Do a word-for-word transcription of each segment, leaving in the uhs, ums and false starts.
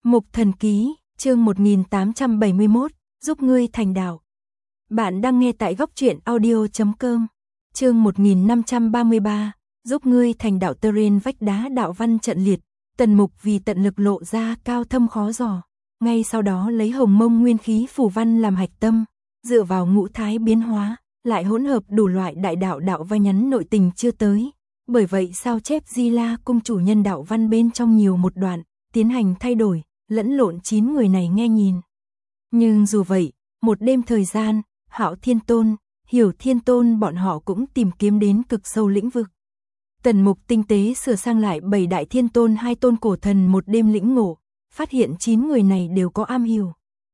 Mục Thần Ký, chương một nghìn tám trăm bảy mươi mốt, giúp ngươi thành đạo. Bạn đang nghe tại góc truyện audio chấm com. Chương một nghìn năm trăm ba mươi ba, giúp ngươi thành đạo. Terrain vách đá đạo văn trận liệt, Tần Mục vì tận lực lộ ra cao thâm khó dò, ngay sau đó lấy Hồng Mông nguyên khí phù văn làm hạch tâm, dựa vào ngũ thái biến hóa, lại hỗn hợp đủ loại đại đạo đạo vai nhắn nội tình chưa tới. Bởi vậy sao chép Di La cung chủ nhân đạo văn bên trong nhiều một đoạn, tiến hành thay đổi, lẫn lộn chín người này nghe nhìn. Nhưng dù vậy, một đêm thời gian, Hạo Thiên Tôn, Hiểu Thiên Tôn bọn họ cũng tìm kiếm đến cực sâu lĩnh vực. Tần Mục tinh tế sửa sang lại bảy đại thiên tôn hai tôn cổ thần một đêm lĩnh ngộ, phát hiện chín người này đều có am hiểu.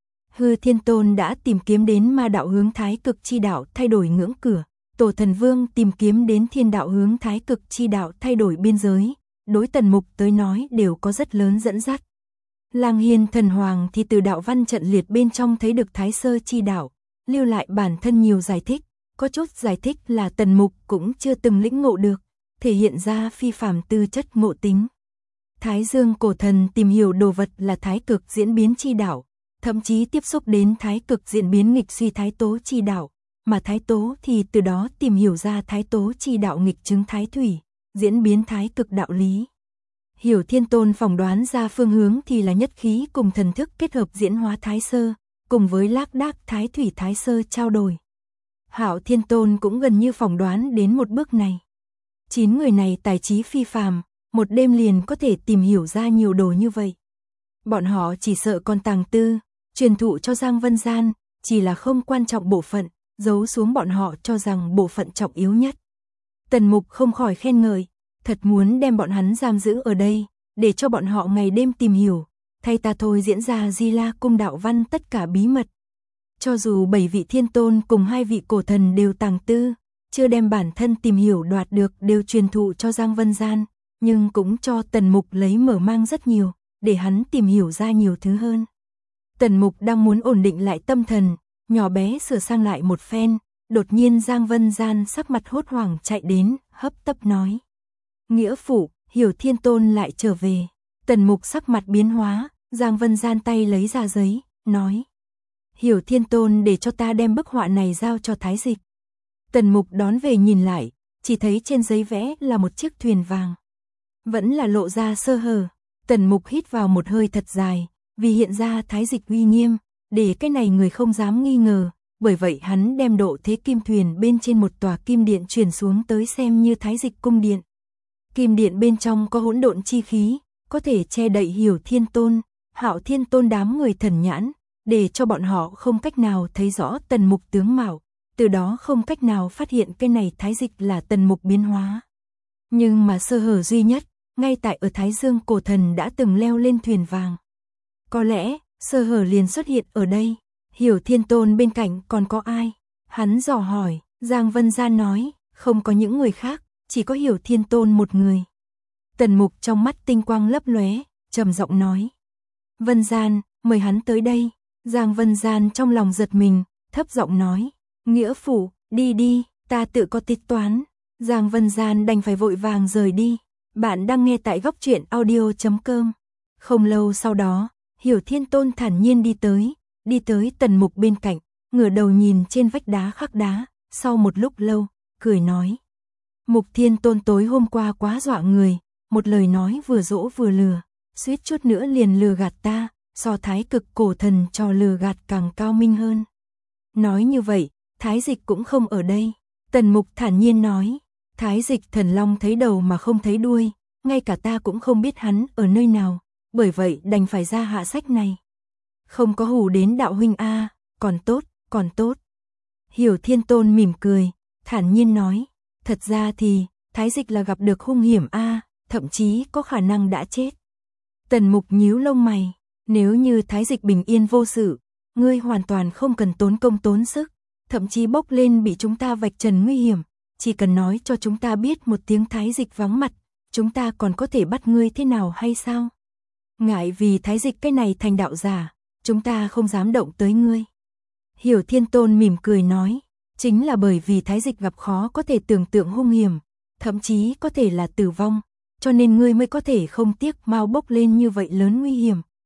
Hư Thiên Tôn đã tìm kiếm đến ma đạo hướng thái cực chi đạo thay đổi ngưỡng cửa, Tổ Thần Vương tìm kiếm đến thiên đạo hướng thái cực chi đạo thay đổi biên giới, đối Tần Mục tới nói đều có rất lớn dẫn dắt. Lang Hiên Thần Hoàng thì từ đạo văn trận liệt bên trong thấy được thái sơ chi đạo, lưu lại bản thân nhiều giải thích, có chút giải thích là Tần Mục cũng chưa từng lĩnh ngộ được, thể hiện ra phi phàm tư chất ngộ tính. Thái Dương cổ thần tìm hiểu đồ vật là thái cực diễn biến chi đạo, thậm chí tiếp xúc đến thái cực diễn biến nghịch suy thái tố chi đạo, mà thái tố thì từ đó tìm hiểu ra thái tố chi đạo nghịch chứng thái thủy, diễn biến thái cực đạo lý. Hiểu Thiên Tôn phỏng đoán ra phương hướng thì là nhất khí cùng thần thức kết hợp diễn hóa thái sơ, cùng với lác đác thái thủy thái sơ trao đổi. Hạo Thiên Tôn cũng gần như phỏng đoán đến một bước này. Chín người này tài trí phi phàm, một đêm liền có thể tìm hiểu ra nhiều đồ như vậy. Bọn họ chỉ sợ còn tàng tư, truyền thụ cho Giang Vân Gian, chỉ là không quan trọng bộ phận, giấu xuống bọn họ cho rằng bộ phận trọng yếu nhất. Tần Mục không khỏi khen ngợi, thật muốn đem bọn hắn giam giữ ở đây, để cho bọn họ ngày đêm tìm hiểu, thay ta thôi diễn ra Di La cung đạo văn tất cả bí mật. Cho dù bảy vị thiên tôn cùng hai vị cổ thần đều tàng tư, chưa đem bản thân tìm hiểu đoạt được đều truyền thụ cho Giang Vân Gian, nhưng cũng cho Tần Mục lấy mở mang rất nhiều, để hắn tìm hiểu ra nhiều thứ hơn. Tần Mục đang muốn ổn định lại tâm thần, nhỏ bé sửa sang lại một phen, đột nhiên Giang Vân Gian sắc mặt hốt hoảng chạy đến, hấp tấp nói. Nghĩa phụ, Hiểu Thiên Tôn lại trở về. Tần Mục sắc mặt biến hóa, Giang Vân Gian tay lấy ra giấy, nói. Hiểu Thiên Tôn để cho ta đem bức họa này giao cho Thái Dịch. Tần Mục đón về nhìn lại, chỉ thấy trên giấy vẽ là một chiếc thuyền vàng. Vẫn là lộ ra sơ hở. Tần Mục hít vào một hơi thật dài, vì hiện ra Thái Dịch uy nghiêm, để cái này người không dám nghi ngờ, bởi vậy hắn đem độ thế kim thuyền bên trên một tòa kim điện chuyển xuống tới xem như Thái Dịch cung điện. Kim điện bên trong có hỗn độn chi khí, có thể che đậy Hiểu Thiên Tôn, Hạo Thiên Tôn đám người thần nhãn, để cho bọn họ không cách nào thấy rõ Tần Mục tướng mạo, từ đó không cách nào phát hiện cái này Thái Dịch là Tần Mục biến hóa. Nhưng mà sơ hở duy nhất, ngay tại ở Thái Dương cổ thần đã từng leo lên thuyền vàng. Có lẽ, sơ hở liền xuất hiện ở đây. Hiểu Thiên Tôn bên cạnh còn có ai? Hắn dò hỏi, Giang Vân Gian nói, không có những người khác, chỉ có Hiểu Thiên Tôn một người. Tần Mục trong mắt tinh quang lấp lóe, trầm giọng nói. Vân Gian, mời hắn tới đây. Giang Vân Gian trong lòng giật mình, thấp giọng nói. Nghĩa phụ, đi đi, ta tự có tính toán. Giang Vân Gian đành phải vội vàng rời đi. Bạn đang nghe tại góc truyện audio chấm com. Không lâu sau đó, Hiểu Thiên Tôn thản nhiên đi tới, đi tới Tần Mục bên cạnh, ngửa đầu nhìn trên vách đá khắc đá, sau một lúc lâu, cười nói. Mục Thiên Tôn tối hôm qua quá dọa người, một lời nói vừa dỗ vừa lừa, suýt chút nữa liền lừa gạt ta, so thái cực cổ thần cho lừa gạt càng cao minh hơn. Nói như vậy, Thái Dịch cũng không ở đây. Tần Mục thản nhiên nói, Thái Dịch thần long thấy đầu mà không thấy đuôi, ngay cả ta cũng không biết hắn ở nơi nào, bởi vậy đành phải ra hạ sách này. Không có hù đến đạo huynh a, còn tốt, còn tốt. Hiểu Thiên Tôn mỉm cười, thản nhiên nói, thật ra thì, Thái Dịch là gặp được hung hiểm a, thậm chí có khả năng đã chết. Tần Mục nhíu lông mày, nếu như Thái Dịch bình yên vô sự, ngươi hoàn toàn không cần tốn công tốn sức, thậm chí bốc lên bị chúng ta vạch trần nguy hiểm, chỉ cần nói cho chúng ta biết một tiếng Thái Dịch vắng mặt, chúng ta còn có thể bắt ngươi thế nào hay sao? Ngại vì Thái Dịch cái này thành đạo giả, chúng ta không dám động tới ngươi. Hiểu Thiên Tôn mỉm cười nói, chính là bởi vì Thái Dịch gặp khó có thể tưởng tượng hung hiểm, thậm chí có thể là tử vong, cho nên ngươi mới có thể không tiếc mau bốc lên như vậy lớn nguy hiểm,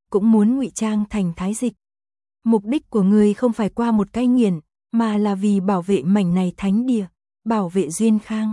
cũng muốn ngụy trang thành thái dịch. Mục đích của ngươi không phải qua một cái nghiền, mà là vì bảo vệ mảnh này thánh địa, bảo vệ Duyên Khang.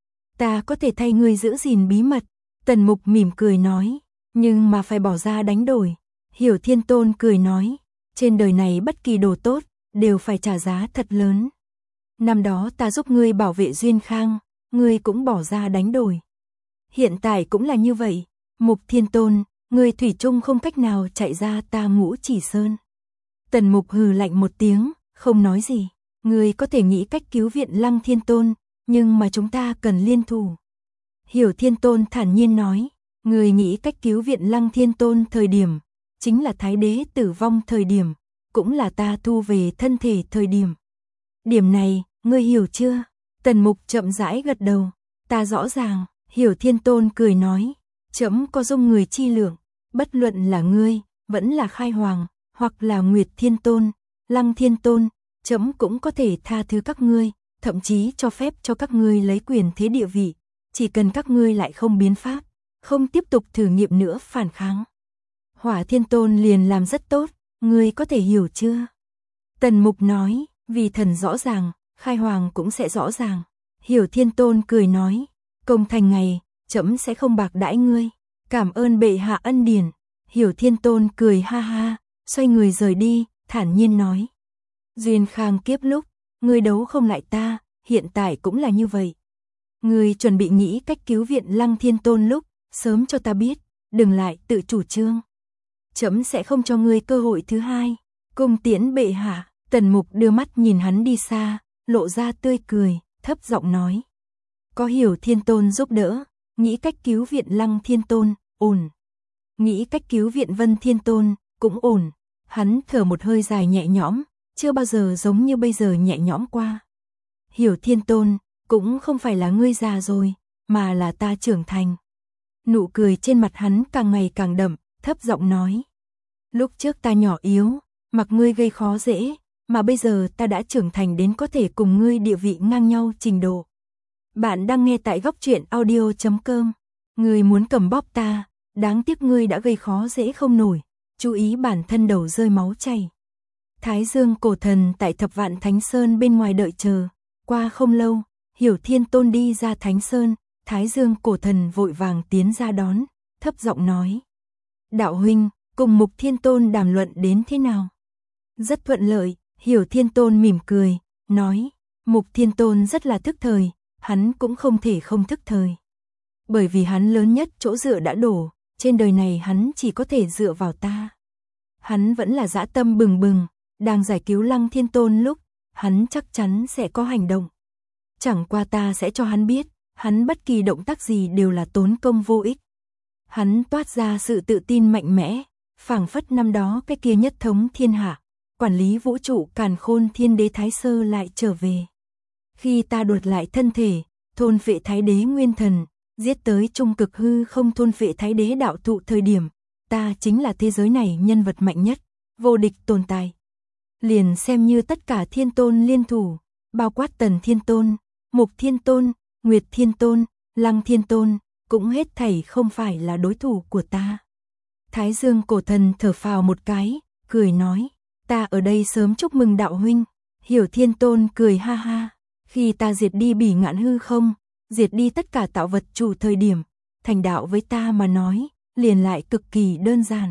Ta có thể thay ngươi giữ gìn bí mật, Tần Mục mỉm cười nói, nhưng mà phải bỏ ra đánh đổi. Hiểu Thiên Tôn cười nói, trên đời này bất kỳ đồ tốt, đều phải trả giá thật lớn. Năm đó ta giúp ngươi bảo vệ Duyên Khang, ngươi cũng bỏ ra đánh đổi. Hiện tại cũng là như vậy, Mục Thiên Tôn, ngươi thủy chung không cách nào chạy ra ta Ngũ Chỉ Sơn. Tần Mục hừ lạnh một tiếng, không nói gì. Ngươi có thể nghĩ cách cứu viện Lăng Thiên Tôn, nhưng mà chúng ta cần liên thủ. Hiểu Thiên Tôn thản nhiên nói, ngươi nghĩ cách cứu viện Lăng Thiên Tôn thời điểm, chính là Thái Đế tử vong thời điểm, cũng là ta thu về thân thể thời điểm. Điểm này, ngươi hiểu chưa? Tần Mục chậm rãi gật đầu, ta rõ ràng. Hiểu Thiên Tôn cười nói, trẫm có dung người chi lượng, bất luận là ngươi, vẫn là Khai Hoàng, hoặc là Nguyệt Thiên Tôn, Lăng Thiên Tôn, trẫm cũng có thể tha thứ các ngươi, thậm chí cho phép cho các ngươi lấy quyền thế địa vị, chỉ cần các ngươi lại không biến pháp, không tiếp tục thử nghiệm nữa phản kháng. Hỏa Thiên Tôn liền làm rất tốt, ngươi có thể hiểu chưa? Tần Mục nói, vì thần rõ ràng, Khai Hoàng cũng sẽ rõ ràng. Hiểu Thiên Tôn cười nói, công thành ngày, trẫm sẽ không bạc đãi ngươi, cảm ơn bệ hạ ân điển. Hiểu Thiên Tôn cười ha ha, xoay người rời đi, thản nhiên nói, Duyên Khang kiếp lúc, ngươi đấu không lại ta, hiện tại cũng là như vậy. Ngươi chuẩn bị nghĩ cách cứu viện Lăng Thiên Tôn lúc, sớm cho ta biết, đừng lại tự chủ trương. Trẫm sẽ không cho ngươi cơ hội thứ hai. Cung tiễn bệ hạ. Tần Mục đưa mắt nhìn hắn đi xa, lộ ra tươi cười, thấp giọng nói, có Hiểu Thiên Tôn giúp đỡ, nghĩ cách cứu viện Lăng Thiên Tôn, ổn. Nghĩ cách cứu viện Vân Thiên Tôn, cũng ổn. Hắn thở một hơi dài nhẹ nhõm, chưa bao giờ giống như bây giờ nhẹ nhõm qua. Hiểu Thiên Tôn, cũng không phải là ngươi già rồi, mà là ta trưởng thành. Nụ cười trên mặt hắn càng ngày càng đậm, thấp giọng nói, lúc trước ta nhỏ yếu, mặc ngươi gây khó dễ, mà bây giờ ta đã trưởng thành đến có thể cùng ngươi địa vị ngang nhau trình độ. Bạn đang nghe tại góc truyện audio chấm com. Ngươi muốn cầm bóp ta, đáng tiếc ngươi đã gây khó dễ không nổi, chú ý bản thân đầu rơi máu chảy. Thái Dương Cổ Thần tại Thập Vạn Thánh Sơn bên ngoài đợi chờ, qua không lâu, Hiểu Thiên Tôn đi ra Thánh Sơn, Thái Dương Cổ Thần vội vàng tiến ra đón, thấp giọng nói, đạo huynh, cùng Mục Thiên Tôn đàm luận đến thế nào? Rất thuận lợi. Hiểu Thiên Tôn mỉm cười, nói, Mục Thiên Tôn rất là thức thời, hắn cũng không thể không thức thời. Bởi vì hắn lớn nhất chỗ dựa đã đổ, trên đời này hắn chỉ có thể dựa vào ta. Hắn vẫn là dã tâm bừng bừng, đang giải cứu Lăng Thiên Tôn lúc, hắn chắc chắn sẽ có hành động. Chẳng qua ta sẽ cho hắn biết, hắn bất kỳ động tác gì đều là tốn công vô ích. Hắn toát ra sự tự tin mạnh mẽ, phảng phất năm đó cái kia nhất thống thiên hạ, quản lý vũ trụ càn khôn thiên đế Thái Sơ lại trở về. Khi ta đoạt lại thân thể, thôn phệ Thái Đế Nguyên Thần, giết tới trung cực hư không thôn phệ Thái Đế đạo thụ thời điểm, ta chính là thế giới này nhân vật mạnh nhất, vô địch tồn tại. Liền xem như tất cả thiên tôn liên thủ, bao quát Tần Thiên Tôn, Mục Thiên Tôn, Nguyệt Thiên Tôn, Lăng Thiên Tôn, cũng hết thảy không phải là đối thủ của ta. Thái Dương Cổ Thần thở phào một cái, cười nói, ta ở đây sớm chúc mừng đạo huynh. Hiểu Thiên Tôn cười ha ha, khi ta diệt đi bỉ ngạn hư không, diệt đi tất cả tạo vật chủ thời điểm, thành đạo với ta mà nói, liền lại cực kỳ đơn giản.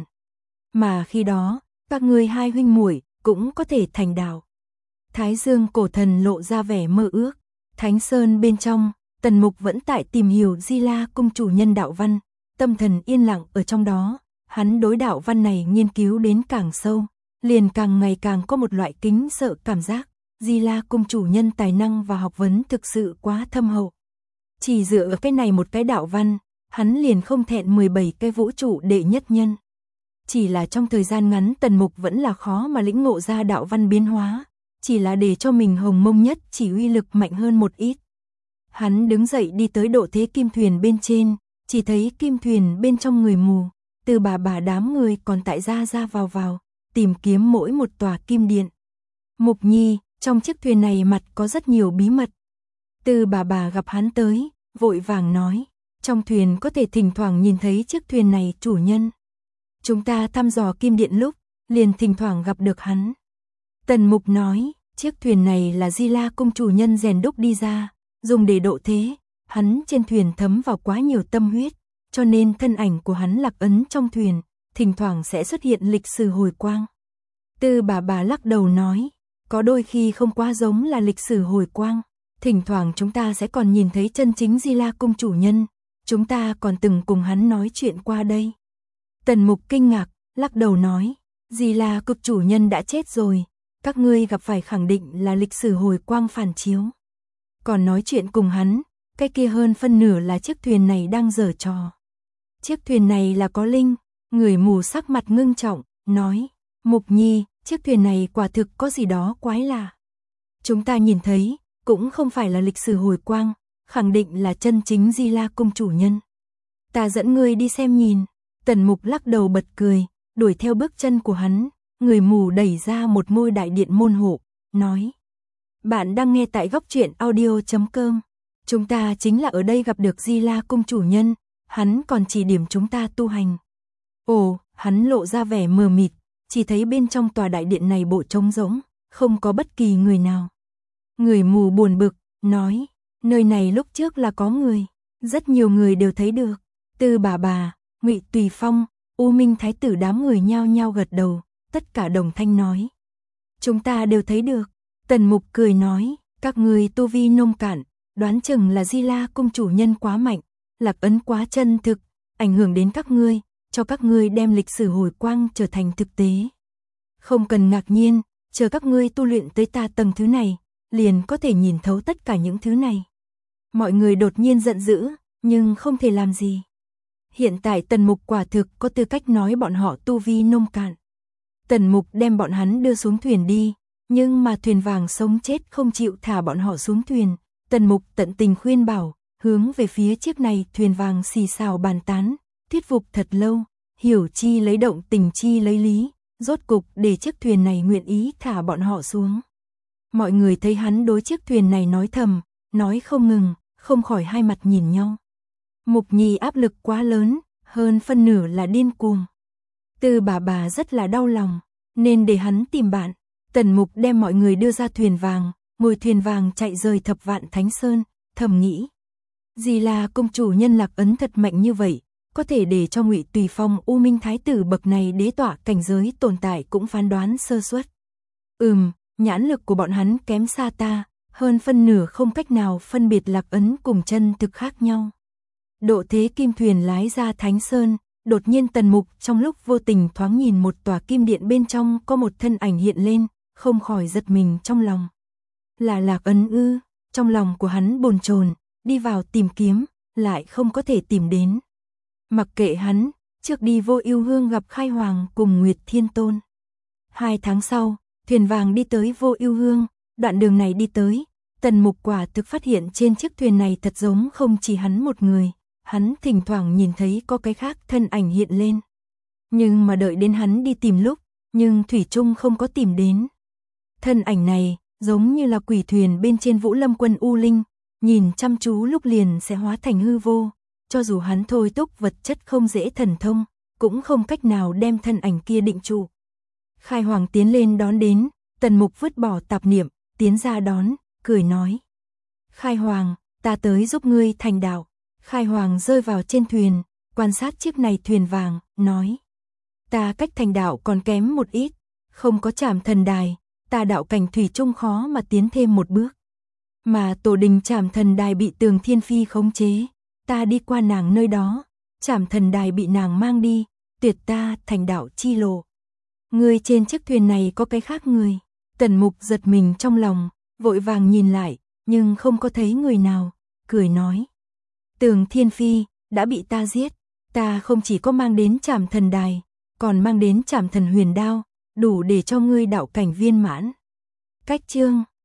Mà khi đó, các ngươi hai huynh muội cũng có thể thành đạo. Thái Dương Cổ Thần lộ ra vẻ mơ ước. Thánh Sơn bên trong, Tần Mục vẫn tại tìm hiểu Di La cung chủ nhân đạo văn, tâm thần yên lặng ở trong đó, hắn đối đạo văn này nghiên cứu đến càng sâu, liền càng ngày càng có một loại kính sợ cảm giác, Di La cung chủ nhân tài năng và học vấn thực sự quá thâm hậu. Chỉ dựa ở cái này một cái đạo văn, hắn liền không thẹn mười bảy cái vũ trụ đệ nhất nhân. Chỉ là trong thời gian ngắn Tần Mục vẫn là khó mà lĩnh ngộ ra đạo văn biến hóa, chỉ là để cho mình hồng mông nhất chỉ uy lực mạnh hơn một ít. Hắn đứng dậy đi tới độ thế kim thuyền bên trên, chỉ thấy kim thuyền bên trong người mù, từ bà bà đám người còn tại ra ra vào vào, tìm kiếm mỗi một tòa kim điện. Mục Nhi, trong chiếc thuyền này mặt có rất nhiều bí mật. Từ bà bà gặp hắn tới, vội vàng nói, trong thuyền có thể thỉnh thoảng nhìn thấy chiếc thuyền này chủ nhân. Chúng ta thăm dò kim điện lúc, liền thỉnh thoảng gặp được hắn. Tần Mục nói, chiếc thuyền này là Di La cung chủ nhân rèn đúc đi ra, dùng để độ thế, hắn trên thuyền thấm vào quá nhiều tâm huyết, cho nên thân ảnh của hắn lạc ấn trong thuyền, thỉnh thoảng sẽ xuất hiện lịch sử hồi quang. Tư bà bà lắc đầu nói, có đôi khi không quá giống là lịch sử hồi quang, thỉnh thoảng chúng ta sẽ còn nhìn thấy chân chính Di La cung chủ nhân, chúng ta còn từng cùng hắn nói chuyện qua đây. Tần Mục kinh ngạc, lắc đầu nói, Di La cung chủ nhân đã chết rồi, các ngươi gặp phải khẳng định là lịch sử hồi quang phản chiếu. Còn nói chuyện cùng hắn, cái kia hơn phân nửa là chiếc thuyền này đang giở trò. Chiếc thuyền này là có linh, người mù sắc mặt ngưng trọng, nói, Mục Nhi, chiếc thuyền này quả thực có gì đó quái lạ. Chúng ta nhìn thấy, cũng không phải là lịch sử hồi quang, khẳng định là chân chính Di La cung chủ nhân. Ta dẫn ngươi đi xem nhìn. Tần Mục lắc đầu bật cười, đuổi theo bước chân của hắn, người mù đẩy ra một ngôi đại điện môn hộ, nói. Bạn đang nghe tại góc truyện audio chấm com. Chúng ta chính là ở đây gặp được Di La cung chủ nhân, hắn còn chỉ điểm chúng ta tu hành. Ồ, hắn lộ ra vẻ mờ mịt, chỉ thấy bên trong tòa đại điện này bộ trống rỗng, không có bất kỳ người nào. Người mù buồn bực, nói, nơi này lúc trước là có người, rất nhiều người đều thấy được. Tư bà bà, Ngụy Tùy Phong, U Minh Thái tử đám người nhao nhao gật đầu, tất cả đồng thanh nói. Chúng ta đều thấy được. Tần Mục cười nói, các người tu vi nông cạn, đoán chừng là Di La cung chủ nhân quá mạnh, lạc ấn quá chân thực, ảnh hưởng đến các ngươi, cho các ngươi đem lịch sử hồi quang trở thành thực tế. Không cần ngạc nhiên, chờ các ngươi tu luyện tới ta tầng thứ này, liền có thể nhìn thấu tất cả những thứ này. Mọi người đột nhiên giận dữ, nhưng không thể làm gì. Hiện tại Tần Mục quả thực có tư cách nói bọn họ tu vi nông cạn. Tần Mục đem bọn hắn đưa xuống thuyền đi, nhưng mà thuyền vàng sống chết không chịu thả bọn họ xuống thuyền. Tần Mục tận tình khuyên bảo, hướng về phía chiếc này thuyền vàng xì xào bàn tán, thuyết phục thật lâu, hiểu chi lấy động tình chi lấy lý, rốt cục để chiếc thuyền này nguyện ý thả bọn họ xuống. Mọi người thấy hắn đối chiếc thuyền này nói thầm, nói không ngừng, không khỏi hai mặt nhìn nhau. Mục Nhi áp lực quá lớn, hơn phân nửa là điên cuồng. Tư bà bà rất là đau lòng, nên để hắn tìm bạn. Tần Mục đem mọi người đưa ra thuyền vàng, ngồi thuyền vàng chạy rời Thập Vạn Thánh Sơn, thầm nghĩ. Di La cung chủ nhân lạc ấn thật mạnh như vậy, có thể để cho Ngụy Tùy Phong U Minh Thái tử bậc này đế tọa cảnh giới tồn tại cũng phán đoán sơ suất. Ừm, nhãn lực của bọn hắn kém xa ta, hơn phân nửa không cách nào phân biệt lạc ấn cùng chân thực khác nhau. Độ thế kim thuyền lái ra Thánh Sơn, đột nhiên Tần Mục trong lúc vô tình thoáng nhìn một tòa kim điện bên trong có một thân ảnh hiện lên, không khỏi giật mình trong lòng. Là lạc ấn ư? Trong lòng của hắn bồn chồn, đi vào tìm kiếm, lại không có thể tìm đến. Mặc kệ hắn, trước đi Vô Ưu Hương gặp Khai Hoàng cùng Nguyệt Thiên Tôn. Hai tháng sau, thuyền vàng đi tới Vô Ưu Hương, đoạn đường này đi tới, Tần Mục quả thực phát hiện trên chiếc thuyền này thật giống không chỉ hắn một người, hắn thỉnh thoảng nhìn thấy có cái khác thân ảnh hiện lên. Nhưng mà đợi đến hắn đi tìm lúc, nhưng thủy chung không có tìm đến. Thân ảnh này, giống như là quỷ thuyền bên trên Vũ Lâm Quân U Linh, nhìn chăm chú lúc liền sẽ hóa thành hư vô, cho dù hắn thôi túc vật chất không dễ thần thông, cũng không cách nào đem thân ảnh kia định trụ. Khai Hoàng tiến lên đón đến, Tần Mục vứt bỏ tạp niệm, tiến ra đón, cười nói. Khai Hoàng, ta tới giúp ngươi thành đạo. Khai Hoàng rơi vào trên thuyền, quan sát chiếc này thuyền vàng, nói. Ta cách thành đạo còn kém một ít, không có Trảm Thần Đài, ta đạo cảnh thủy chung khó mà tiến thêm một bước. Mà tổ đình Trảm Thần Đài bị Tường Thiên Phi khống chế, ta đi qua nàng nơi đó, Trảm Thần Đài bị nàng mang đi, tuyệt ta thành đạo chi lộ. Người trên chiếc thuyền này có cái khác người. Tần Mục giật mình trong lòng, vội vàng nhìn lại, nhưng không có thấy người nào, cười nói. Tường Thiên Phi, đã bị ta giết, ta không chỉ có mang đến Trảm Thần Đài, còn mang đến Trảm Thần Huyền Đao, đủ để cho ngươi đạo cảnh viên mãn. Cách chương